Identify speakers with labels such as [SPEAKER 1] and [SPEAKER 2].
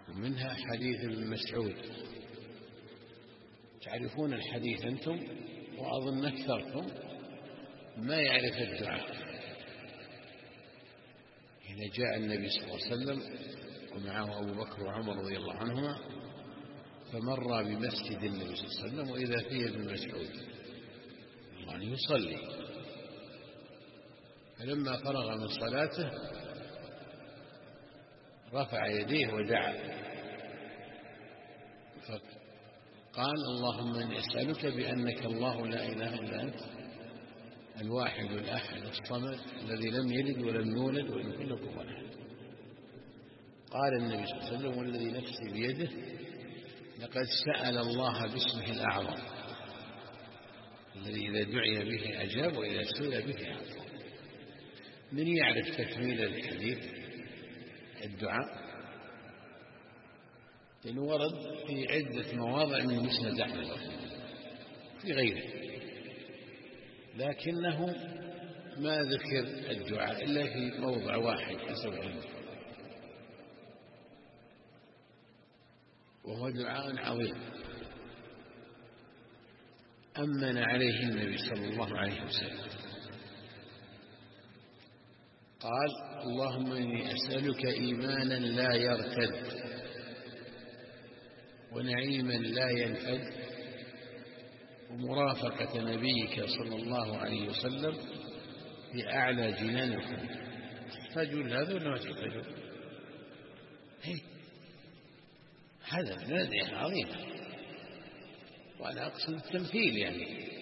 [SPEAKER 1] ومنها حديث ابن مسعود. تعرفون الحديث أنتم، وأظن أكثركم ما يعرف الدعاء. حين جاء النبي صلى الله عليه وسلم ومعه أبو بكر وعمر رضي الله عنهما، فمر بمسجد النبي صلى الله عليه وسلم وإذا فيه ابن مسعود يعني يصلي، فلما فرغ من صلاته رفع يديه ودعا، فقال: اللهم إني أسألك بأنك الله لا إله إلا أنت الواحد الأحد الصمد الذي لم يلد ولم يولد ولم يكن له كفوا أحد. قال النبي صلى الله عليه وسلم: والذي نفسي بيده لقد سأل الله باسمه الأعظم الذي إذا دعي به أجاب وإذا سئل به أعطى. من يعرف تكميل الحديث الدعاء؟ لأنه ورد في عدة مواضع من مسند أحمد في غيره، لكنه ما ذكر الدعاء إلا في موضع واحد حسب علمه، وهو دعاء عظيم أمن عليه النبي صلى الله عليه وسلم. قال: اللهم إني أسألك إيمانا لا يرتد ونعيما لا ينفد ومرافقة نبيك صلى الله عليه وسلم في أعلى جنان الخلد. تحتاجون هذا ولا ما تحتاجون؟ هذا من الأدعية عظيمة، وأنا أقصد التمثيل يعني